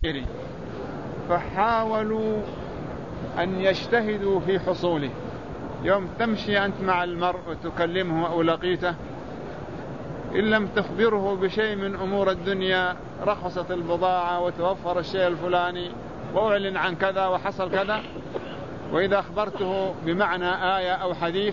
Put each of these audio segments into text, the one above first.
فحاولوا أن يجتهدوا في حصوله. يوم تمشي أنت مع المرء وتكلمه أو لقيته، إن لم تخبره بشيء من أمور الدنيا، رخصت البضاعة وتوفر الشيء الفلاني وأعلن عن كذا وحصل كذا، وإذا أخبرته بمعنى آية أو حديث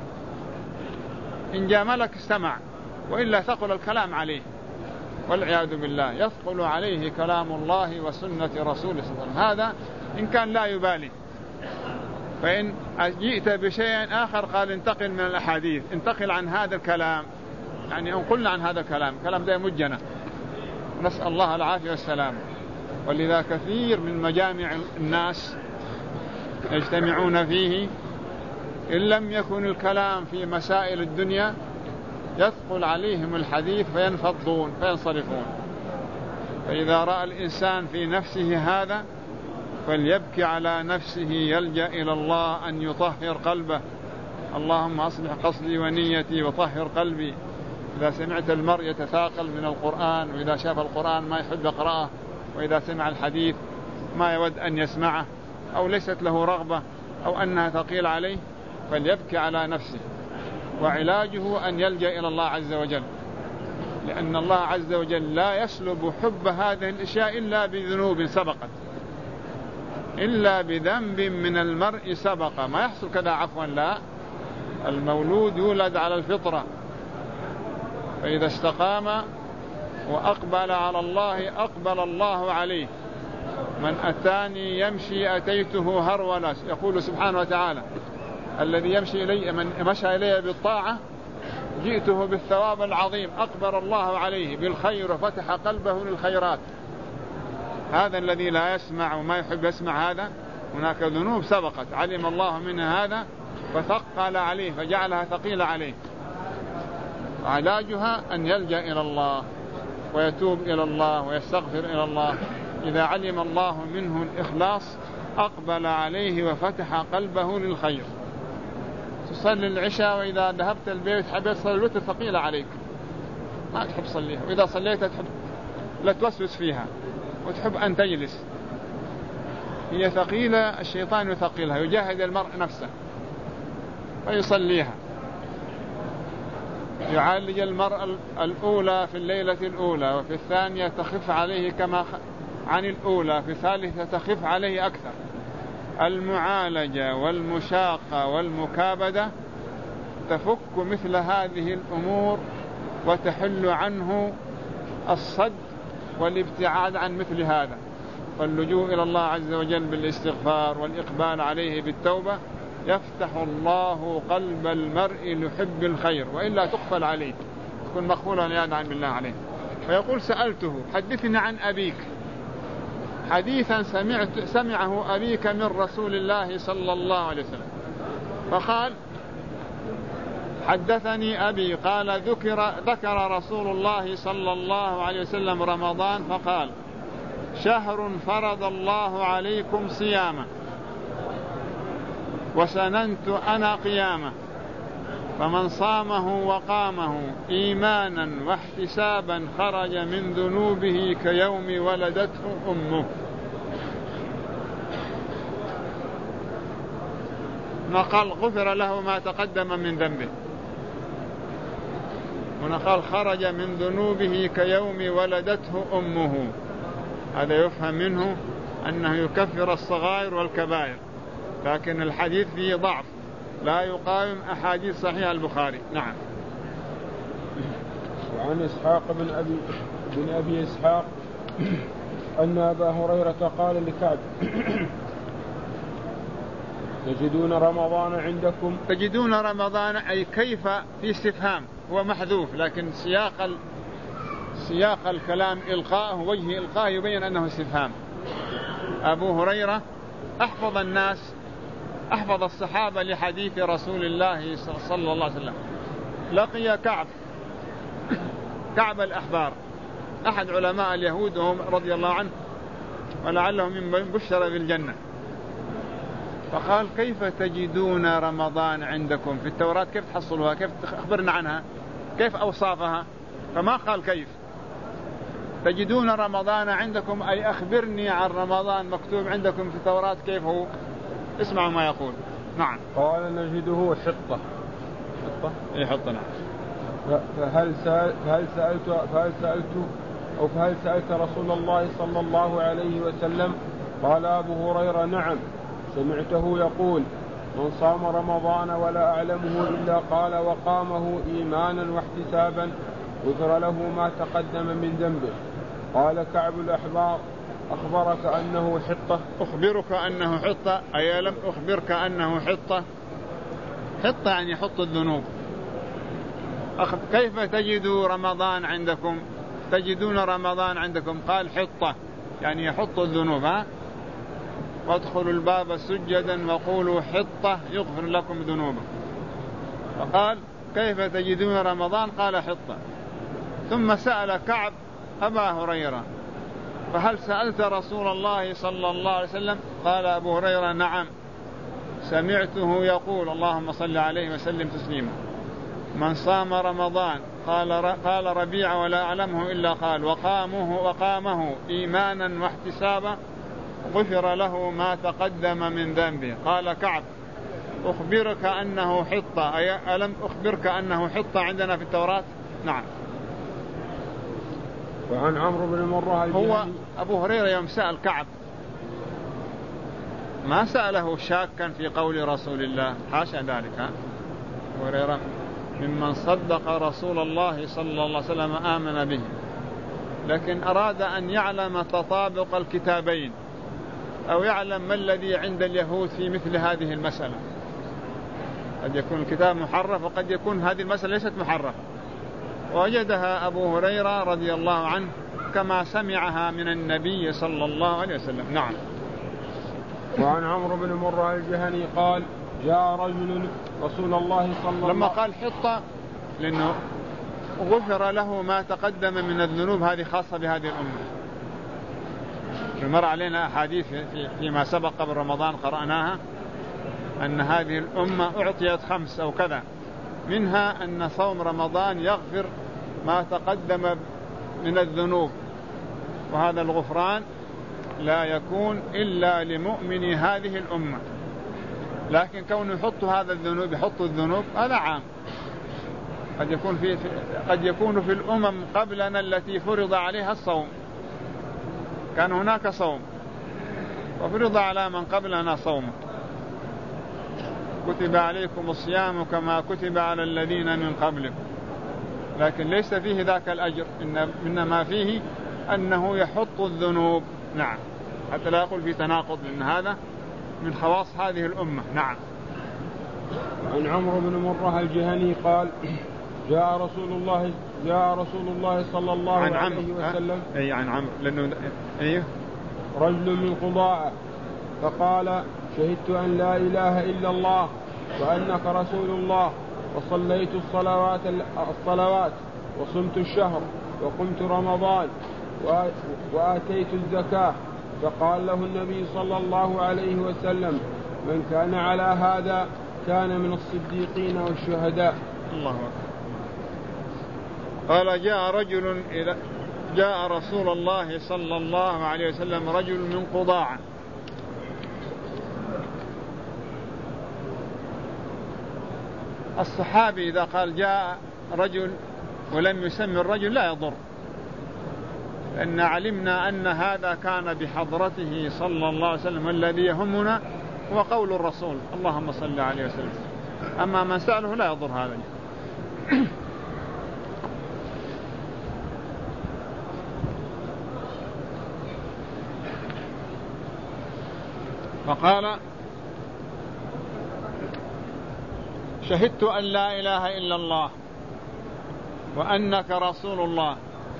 إن جاملك استمع، وإلا ثقل الكلام عليه والعياذ بالله، يثقل عليه كلام الله وسنة رسوله صلى الله عليه وسلم. هذا إن كان لا يبالي. فإن جئت بشيء آخر قال انتقل من الأحاديث، انتقل عن هذا الكلام، يعني انقلنا عن هذا الكلام ده مجنة، نسأل الله العافية والسلام. ولذا كثير من مجامع الناس يجتمعون فيه، إن لم يكن الكلام في مسائل الدنيا يثقل عليهم الحديث فينفضون فينصرفون. فإذا رأى الإنسان في نفسه هذا فليبكي على نفسه، يلجأ إلى الله أن يطهر قلبه. اللهم أصلح قصدي ونيتي وطهر قلبي. إذا سمعت المرء يتثاقل من القرآن، وإذا شاف القرآن ما يحب يقرأه، وإذا سمع الحديث ما يود أن يسمعه، أو ليست له رغبة، أو أنها ثقيل عليه، فليبكي على نفسه. وعلاجه أن يلجأ إلى الله عز وجل، لأن الله عز وجل لا يسلب حب هذه الأشياء إلا بذنوب سبقت، إلا بذنب من المرء سبق. ما يحصل كذا عفوا، لا، المولود يولد على الفطرة، فإذا استقام وأقبل على الله أقبل الله عليه. من أتاني يمشي أتيته هرولا، يقول سبحانه وتعالى: الذي يمشي إلي، من مشى إلي بالطاعة جئته بالثواب العظيم، أقبل الله عليه بالخير وفتح قلبه للخيرات. هذا الذي لا يسمع وما يحب يسمع، هذا هناك ذنوب سبقت علم الله منها هذا فثقل عليه فجعلها ثقيلة عليه. علاجها أن يلجأ إلى الله ويتوب إلى الله ويستغفر إلى الله. إذا علم الله منه الإخلاص أقبل عليه وفتح قلبه للخير. تصلي العشاء وإذا ذهبت البيت حبيت تصلي الوتر ثقيلة عليك، ما تحب تصليها، وإذا صليتها تحب لا توسوس فيها وتحب أن تجلس. هي ثقيلة، الشيطان يثقلها، يجاهد المرء نفسه ويصليها. يعالج المرء الأولى في الليلة الأولى، وفي الثانية تخف عليه كما عن الأولى، في الثالثة تخف عليه أكثر. المعالجة والمشاقة والمكابدة تفك مثل هذه الأمور وتحل عنه الصد والابتعاد عن مثل هذا. فاللجوء إلى الله عز وجل بالاستغفار والإقبال عليه بالتوبة يفتح الله قلب المرء لحب الخير، وإلا تقفل عليه، تكون مقفولا يدعى بالله عليه. فيقول: سألته حدثنا عن أبيك حديثا سمعه أبيك من رسول الله صلى الله عليه وسلم. فقال: حدثني أبي قال ذكر رسول الله صلى الله عليه وسلم رمضان فقال: شهر فرض الله عليكم صيامه وسننت أنا قيامه، فمن صامه وقامه إيمانا واحتسابا خرج من ذنوبه كيوم ولدته أمه. نقل غفر له ما تقدم من ذنبه، ونقل خرج من ذنوبه كيوم ولدته أمه. هذا يفهم منه أنه يكفر الصغائر والكبائر، لكن الحديث فيه ضعف لا يقاوم أحاديث صحيح البخاري. نعم. وعن إسحاق بن أبي إسحاق أن أبا هريرة قال لكعب: تجدون رمضان عندكم؟ تجدون رمضان أي كيف، في استفهام، هو محذوف، لكن سياق الكلام إلقاءه، وجه إلقاءه يبين أنه استفهام. أبو هريرة أحفظ الناس، أحفظ الصحابة لحديث رسول الله صلى الله عليه وسلم. لقي كعب الأحبار أحد علماء اليهود وهم رضي الله عنه ولعله من بشر بالجنة. فقال: كيف تجدون رمضان عندكم؟ في التوراة كيف تحصلوها؟ كيف أخبرنا عنها؟ كيف أوصافها؟ فما قال كيف، تجدون رمضان عندكم أي أخبرني عن رمضان مكتوب عندكم في التوراة كيف هو. اسمعوا ما يقول. نعم. قال نجده حطة. أي حطة. نعم. فهل سألت رسول الله صلى الله عليه وسلم؟ قال أبو هريرة نعم، سمعته يقول من صام رمضان ولا أعلمه إلا قال وقامه إيمانا واحتسابا غفر له ما تقدم من ذنبه. قال كعب الأحبار أخبرك أنه حطة؟ أخبرك أنه حطة أي لم أخبرك أنه حطة؟ حطة يعني يحط الذنوب. كيف تجدوا رمضان عندكم؟ تجدون رمضان عندكم؟ قال حطة يعني يحط الذنوب. وادخلوا الباب سجدا وقولوا حطة يغفر لكم ذنوبكم. فقال كيف تجدون رمضان؟ قال حطة. ثم سأل كعب أبا هريرة فهل سألت رسول الله صلى الله عليه وسلم؟ قال أبو هريرة نعم، سمعته يقول اللهم صل عليه وسلم تسليما من صام رمضان قال ربيع ولا أعلمه إلا قال وقامه إيمانا واحتسابا غفر له ما تقدم من ذنبه. قال كعب أخبرك أنه حطة أي ألم أخبرك أنه حطة عندنا في التوراة؟ نعم. وعن عمرو بن مرة هو أبو هريرة يوم سأل كعب ما سأله شاكا في قول رسول الله، حاشا ذلك. أبو هريرة ممن صدق رسول الله صلى الله عليه وسلم آمن به، لكن أراد أن يعلم تطابق الكتابين أو يعلم ما الذي عند اليهود في مثل هذه المسألة. قد يكون الكتاب محرف وقد يكون هذه المسألة ليست محرفة. ووجدها أبو هريرة رضي الله عنه كما سمعها من النبي صلى الله عليه وسلم. نعم. وعن عمرو بن مرة الجهني قال جاء رجل رسول الله صلى الله عليه وسلم لما قال حطة لأنه غفر له ما تقدم من الذنوب، هذه خاصة بهذه الأمة. مر علينا أحاديث فيما سبق قبل رمضان قرأناها أن هذه الأمة أعطيت 5 أو كذا، منها أن صوم رمضان يغفر ما تقدم من الذنوب، وهذا الغفران لا يكون إلا لمؤمن هذه الأمة. لكن كونه يحط هذا الذنوب يحط الذنوب هذا عام. قد يكون في الأمم قبلنا التي فرض عليها الصوم، كان هناك صوم وفرض على من قبلنا صوم، كتب عليكم الصيام كما كتب على الذين من قبلكم، لكن ليس فيه ذاك الأجر، إنما فيه أنه يحط الذنوب. نعم. حتى لا يقول في تناقض، لأن هذا من خواص هذه الأمة. نعم. عن عمرو بن مرة الجهني قال جاء رسول الله صلى الله عليه وسلم عن عمرو لأنه رجل من قضاء فقال شهدت أن لا إله إلا الله وأنك رسول الله وصليت الصلوات وصمت الشهر وقمت رمضان وآتيت الزكاة. فقال له النبي صلى الله عليه وسلم من كان على هذا كان من الصديقين والشهداء. الله أكبر. قال جاء رسول الله صلى الله عليه وسلم رجل من قضاعة. الصحابي إذا قال جاء رجل ولم يسمي الرجل لا يضر، لأن علمنا أن هذا كان بحضرته صلى الله عليه وسلم، الذي يهمنا هو قول الرسول اللهم صل عليه وسلم. أما من سأله لا يضر هذا. فقال شهدت أن لا إله إلا الله وأنك رسول الله.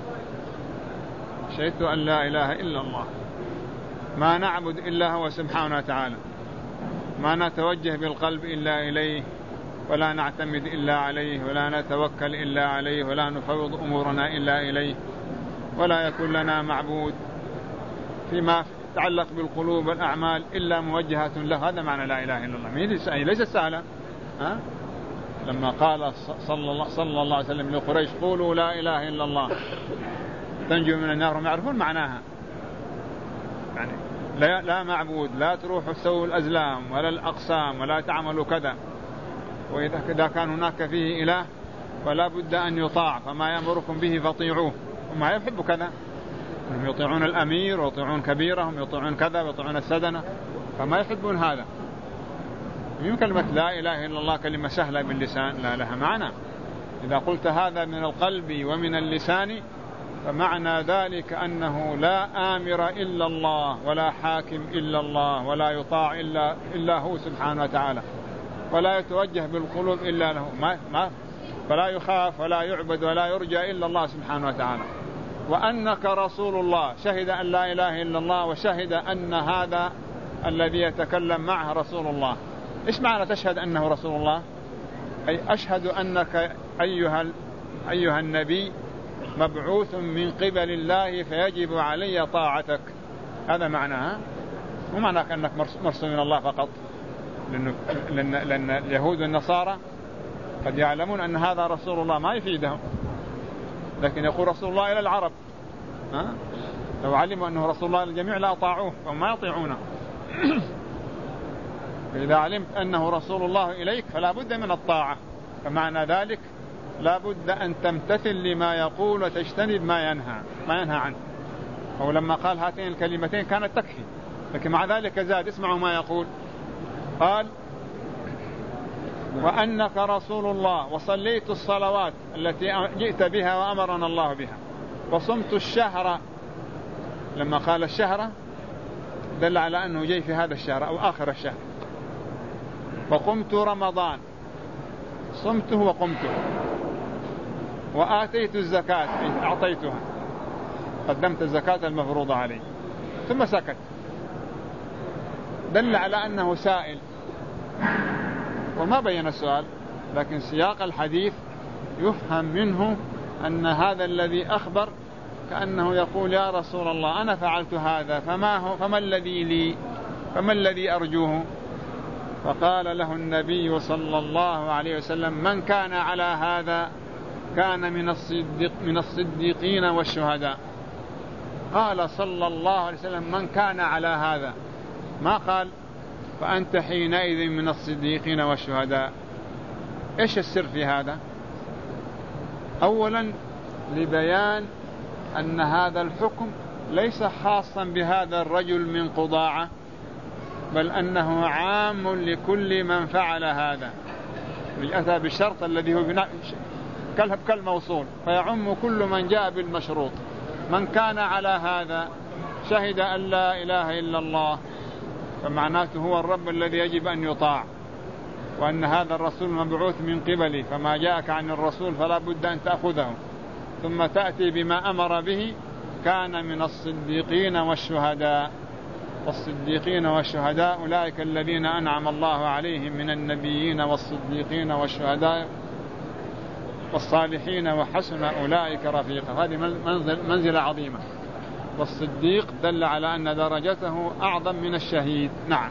شهدت أن لا إله إلا الله، ما نعبد إلا هو سبحانه وتعالى، ما نتوجه بالقلب إلا إليه، ولا نعتمد إلا عليه، ولا نتوكل إلا عليه، ولا نفوض أمورنا إلا إليه، ولا يكون لنا معبود فيما يتعلق بالقلوب والأعمال إلا موجهة له. هذا معنى لا إله إلا الله. ليس سهلا. لما قال صلى الله عليه وسلم لقريش قولوا لا إله إلا الله، تنجو من النار هم يعرفون معناها، يعني لا معبود، لا تروحوا تسووا الأزلام ولا الأقسام ولا تعملوا كذا، وإذا كان هناك فيه إله فلا بد أن يطاع، فما يأمركم به فاطيعوه. وما يحبوا كذا، هم يطيعون الأمير ويطيعون كبيرهم، يطيعون كذا ويطيعون السدنة، فما يحبون هذا. من كلمة لا إله إلا الله كلمة سهلة باللسان، لا لها معنى. إذا قلت هذا من القلب ومن اللسان فمعنى ذلك أنه لا آمر إلا الله ولا حاكم إلا الله ولا يطاع إلا هو سبحانه وتعالى، ولا يتوجه بالقلوب إلا له، فلا يخاف ولا يعبد ولا يرجى إلا الله سبحانه وتعالى. وأنك رسول الله، شهد أن لا إله إلا الله وشهد أن هذا الذي يتكلم معه رسول الله. إيش معنى تشهد أنه رسول الله؟ أي أشهد أنك أيها النبي مبعوث من قبل الله فيجب علي طاعتك، هذا معناها. ومعنى أنك مرسول من الله فقط، لأن اليهود والنصارى قد يعلمون أن هذا رسول الله ما يفيدهم، لكن يقول رسول الله إلى العرب، لو علموا أنه رسول الله للجميع لا أطاعوه وما يطيعونه. فإذا علمت أنه رسول الله إليك فلا بد من الطاعة، فمعنى ذلك لا بد أن تمتثل لما يقول وتجتنب ما ينهى عنه. أو لما قال هاتين الكلمتين كانت تكفي، لكن مع ذلك زاد. اسمعوا ما يقول، قال وأنك رسول الله وصليت الصلوات التي جئت بها وأمرنا الله بها وصمت الشهر. لما قال الشهر دل على أنه جاي في هذا الشهر أو آخر الشهر. وقمت رمضان، صمته وقمته. وآتيت الزكاة، أعطيتها، قدمت الزكاة المفروضة عليه. ثم سكت، دل على أنه سائل وما بين السؤال، لكن سياق الحديث يفهم منه أن هذا الذي أخبر كأنه يقول يا رسول الله أنا فعلت هذا، فما الذي لي، فما الذي أرجوه؟ فقال له النبي صلى الله عليه وسلم من كان على هذا كان من الصديقين والشهداء. قال صلى الله عليه وسلم من كان على هذا، ما قال فأنت حينئذ من الصديقين والشهداء. إيش السر في هذا؟ أولا لبيان أن هذا الحكم ليس خاصا بهذا الرجل من قضاعة، بل أنه عام لكل من فعل هذا، أتى بالشرط الذي هو كالموصول، فيعم كل من جاء بالمشروط. من كان على هذا شهد أن لا إله إلا الله، فمعناته هو الرب الذي يجب أن يطاع، وأن هذا الرسول مبعوث من قبلي، فما جاءك عن الرسول فلا بد أن تأخذه، ثم تأتي بما أمر به، كان من الصديقين والشهداء. والصديقين والشهداء أولئك الذين أنعم الله عليهم من النبيين والصديقين والشهداء والصالحين وحسن أولئك رفيقا. هذه منزلة عظيمة، والصديق دل على أن درجته أعظم من الشهيد. نعم.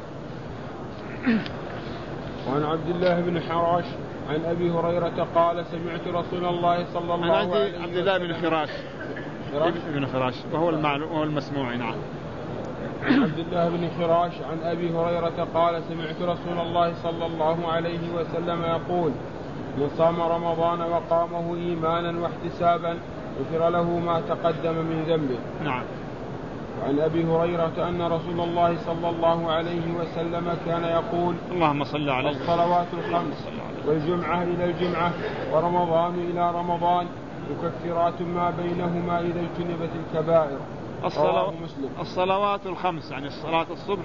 وعن عبد الله بن حراش عن أبي هريرة قال سمعت رسول الله صلى الله عليه وسلم. عبد الله بن حراش وهو المسموع. نعم. عبد الله بن حراش عن أبي هريرة قال سمعت رسول الله صلى الله عليه وسلم يقول من صام رمضان وقامه إيمانا واحتسابا غفر له ما تقدم من ذنبه. نعم. وعن أبي هريرة أن رسول الله صلى الله عليه وسلم كان يقول اللهم صل على الصلوات الخمس والجمعة إلى الجمعة ورمضان إلى رمضان مكفرات ما بينهما إذا اجتنبت الكبائر. الصلوات الخمس يعني الصلاة الصبح،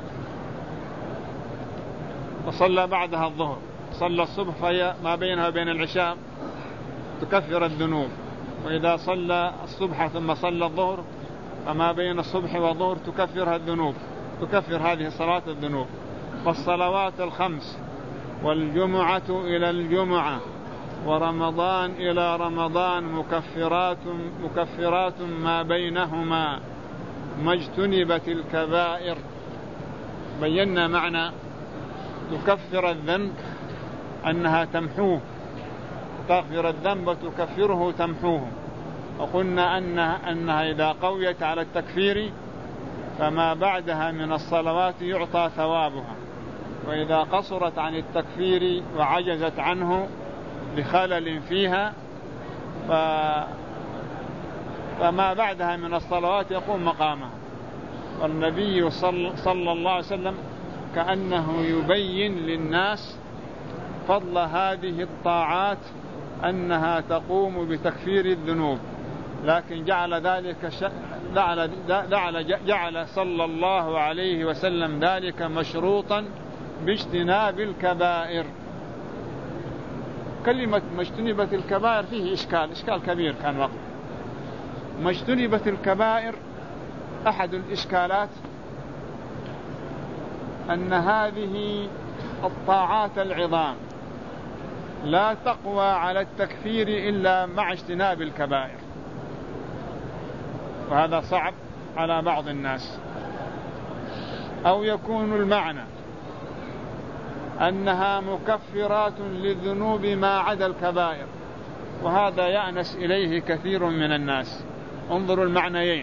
وصلى بعدها الظهر، صلى الصبح فهي ما بينها وبين العشاء تكفر الذنوب، وإذا صلى الصبح ثم صلى الظهر فما بين الصبح والظهر تكفرها الذنوب، تكفر هذه الصلاة الذنوب. فالصلوات الخمس والجمعة إلى الجمعة ورمضان إلى رمضان مكفرات ما بينهما ما اجتنبت الكبائر. بينا معنى تكفر الذنب أنها تمحوه، تغفر الذنب وتكفره تمحوه. وقلنا أنها إذا قويت على التكفير فما بعدها من الصلوات يعطى ثوابها، وإذا قصرت عن التكفير وعجزت عنه لخلل فيها فما بعدها من الصلوات يقوم مقامها. والنبي صلى الله عليه وسلم كأنه يبين للناس فضل هذه الطاعات أنها تقوم بتكفير الذنوب، لكن جعل صلى الله عليه وسلم ذلك مشروطا باجتناب الكبائر. كلمة ما اجتنبت الكبائر فيه إشكال كبير كان وقت. ما اجتنبت الكبائر أحد الإشكالات أن هذه الطاعات العظام لا تقوى على التكفير إلا مع اجتناب الكبائر، وهذا صعب على بعض الناس. أو يكون المعنى أنها مكفرات للذنوب ما عدا الكبائر، وهذا يأنس إليه كثير من الناس. انظروا المعنيين: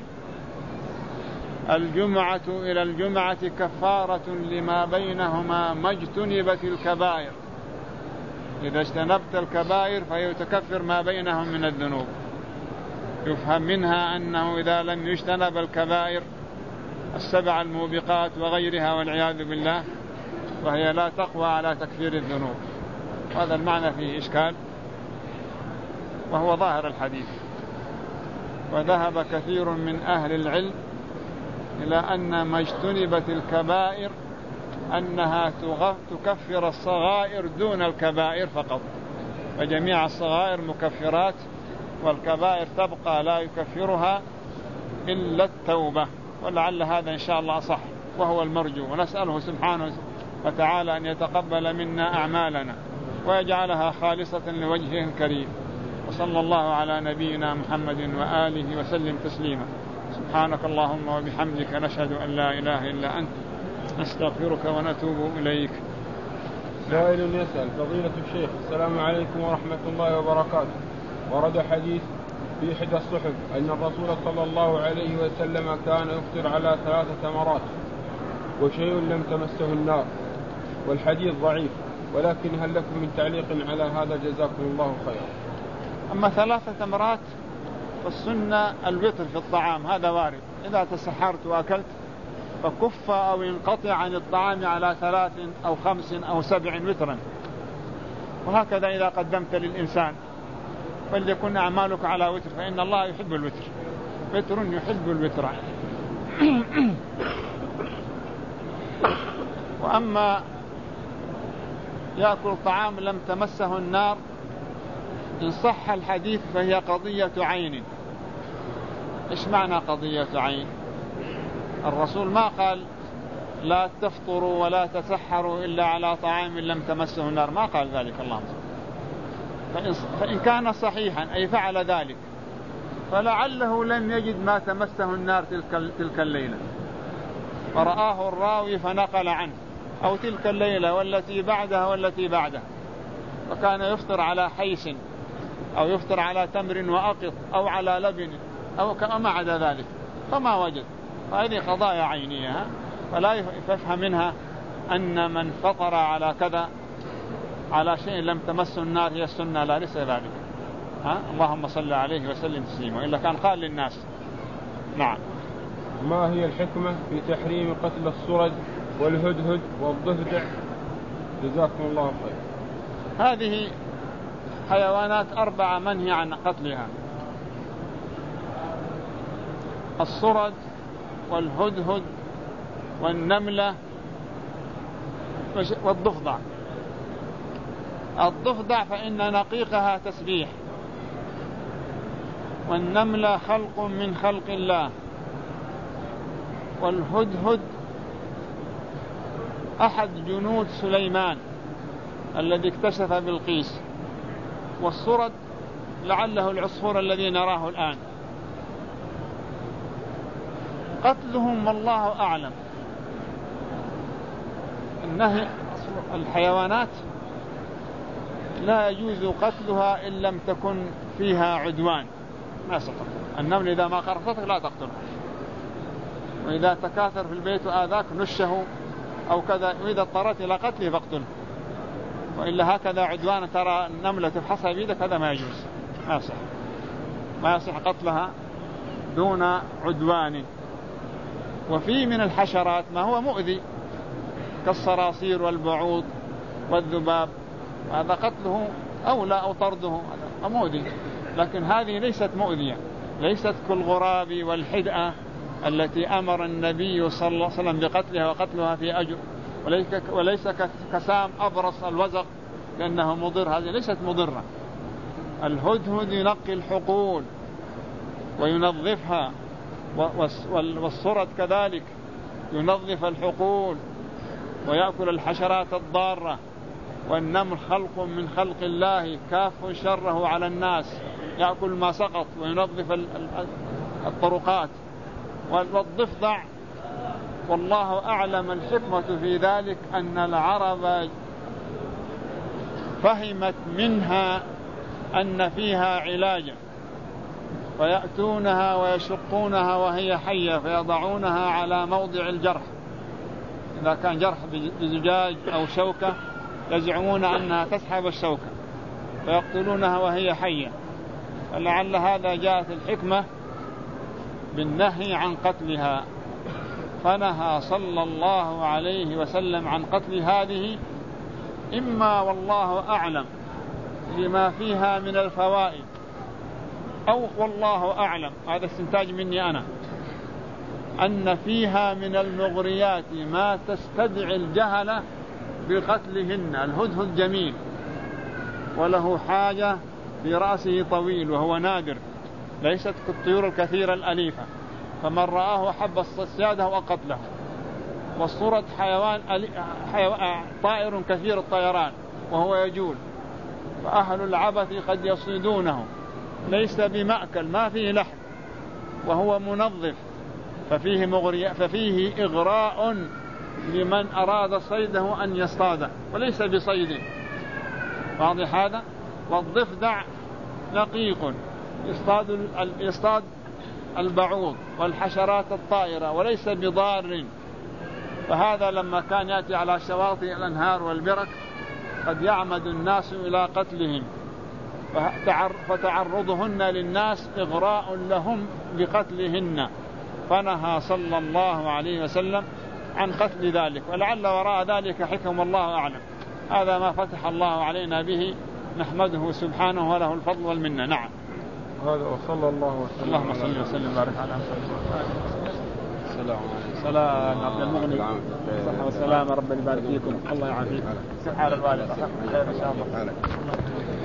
الجمعة إلى الجمعة كفارة لما بينهما ما اجتنبت الكبائر. إذا اجتنبت الكبائر فهي تكفر ما بينهم من الذنوب. يفهم منها أنه إذا لم يجتنب الكبائر السبع الموبقات وغيرها والعياذ بالله وهي لا تقوى على تكفير الذنوب. هذا المعنى فيه إشكال، وهو ظاهر الحديث. وذهب كثير من أهل العلم إلى أن ما اجتنبت الكبائر أنها تكفر الصغائر دون الكبائر فقط، فجميع الصغائر مكفرات، والكبائر تبقى لا يكفرها إلا التوبة. ولعل هذا إن شاء الله صح وهو المرجو، ونسأله سبحانه وتعالى أن يتقبل منا أعمالنا ويجعلها خالصة لوجهه الكريم. وصلى الله على نبينا محمد وآله وسلم تسليما. سبحانك اللهم وبحمدك، نشهد أن لا إله إلا أنت، نستغفرك ونتوب إليك. سائل يسأل: فضيلة الشيخ، السلام عليكم ورحمة الله وبركاته. ورد حديث في إحدى الصحف أن الرسول صلى الله عليه وسلم كان يفطر على 3 تمرات وشيء لم تمسه النار، والحديث ضعيف، ولكن هل لكم من تعليق على هذا؟ جزاكم الله خيرا. أما 3 تمرات فالسنة الوتر في الطعام، هذا وارد. إذا تسحرت وأكلت فكف أو ينقطع عن الطعام على 3 أو 5 أو 7 وترا. وهكذا إذا قدمت للإنسان فليكن أعمالك على وتر، فإن الله يحب الوتر، وتر يحب الوتر. وأما يأكل طعام لم تمسه النار، إن صح الحديث فهي قضية عين. إيش معنى قضية عين؟ الرسول ما قال لا تفطروا ولا تسحروا إلا على طعام لم تمسه النار، ما قال ذلك الله. فإن كان صحيحا أي فعل ذلك فلعله لم يجد ما تمسه النار تلك الليلة، فرآه الراوي فنقل عنه، أو تلك الليلة والتي بعدها والتي بعدها، فكان يفطر على حيس أو يفطر على تمر وأقط أو على لبن أو ما عدا ذلك فما وجد. فهذه قضايا عينية، فلا يفهم منها أن من فطر على كذا على شيء لم تمسه النار هي السنة، لا، ليس ذلك. اللهم صل عليه وسلم تسليما، وإلا كان قال للناس. نعم. ما هي الحكمة في تحريم قتل الصرد والهدهد والضفدع؟ جزاكم الله خير. هذه حيوانات 4 منهي عن قتلها: الصرد والهدهد والنملة والضفدع. الضفدع فإن نقيقها تسبيح، والنملة خلق من خلق الله، والهدهد أحد جنود سليمان الذي اكتشف بلقيس، والصرد لعله العصفور الذي نراه الآن. قتلهم والله أعلم. النهي الحيوانات لا يجوز قتلها إن لم تكن فيها عدوان، ما يصح. النمل إذا ما قرصتك لا تقتله، وإذا تكاثر في البيت وآذاك نشه أو كذا، وإذا اضطرت إلى قتله فاقتله، وإلا هكذا عدوان ترى النملة تفحصها بيدك هذا ما يجوز، ما يصح قتلها دون عدوان. وفي من الحشرات ما هو مؤذي كالصراصير والبعوض والذباب، هذا قتله أولى أو طرده هذا مؤذي، لكن هذه ليست مؤذية، ليست كالغراب والحدأة التي أمر النبي صلى الله عليه وسلم بقتلها وقتلها في أجر، وليس كسام أبرص الوزق لأنه مضر، هذه ليست مضرة. الهدهد ينقي الحقول وينظفها، والصرد كذلك ينظف الحقول ويأكل الحشرات الضارة، والنمل خلق من خلق الله كاف شره على الناس، يأكل ما سقط وينظف الطرقات. والضفدع والله أعلم الحكمة في ذلك أن العرب فهمت منها أن فيها علاجا، فيأتونها ويشقونها وهي حية فيضعونها على موضع الجرح، إذا كان جرح بزجاج أو شوكة يزعمون أنها تسحب الشوكة فيقتلونها وهي حية. فلعل هذا جاءت الحكمة بالنهي عن قتلها، فنهى صلى الله عليه وسلم عن قتل هذه، إما والله أعلم لما فيها من الفوائد، أو والله أعلم هذا استنتاج مني أنا أن فيها من المغريات ما تستدعي الجهل بقتلهن. الهدهد جميل وله حاجة في رأسه طويل وهو نادر، ليست كالطيور الكثيرة الأليفة، فمن رآه حب الصياده وقتله. والصورة طائر كثير الطيران وهو يجول، فأهل العبث قد يصيدونه، ليس بمأكل ما فيه لحم وهو منظف، ففيه إغراء لمن أراد صيده أن يصطاده وليس بصيد. واضح هذا؟ والضفدع دقيق يصطاد البعوض والحشرات الطائرة وليس بضار، فهذا لما كان يأتي على شواطئ الأنهار والبرك قد يعمد الناس إلى قتلهم، فتعرضهن للناس إغراء لهم بقتلهن، فنهى صلى الله عليه وسلم عن قتل ذلك، ولعل وراء ذلك حكم الله أعلم. هذا ما فتح الله علينا به، نحمده سبحانه وله الفضل والمنة. نعم. هذا وصلى الله وسلم. اللهم صل وسلم وبارك على محمد. السلام عليكم. سلام عبد المغني. صحة والسلامة، ربنا يبارك فيكم. الله يعافيك. سبحان الله. خير إن شاء الله.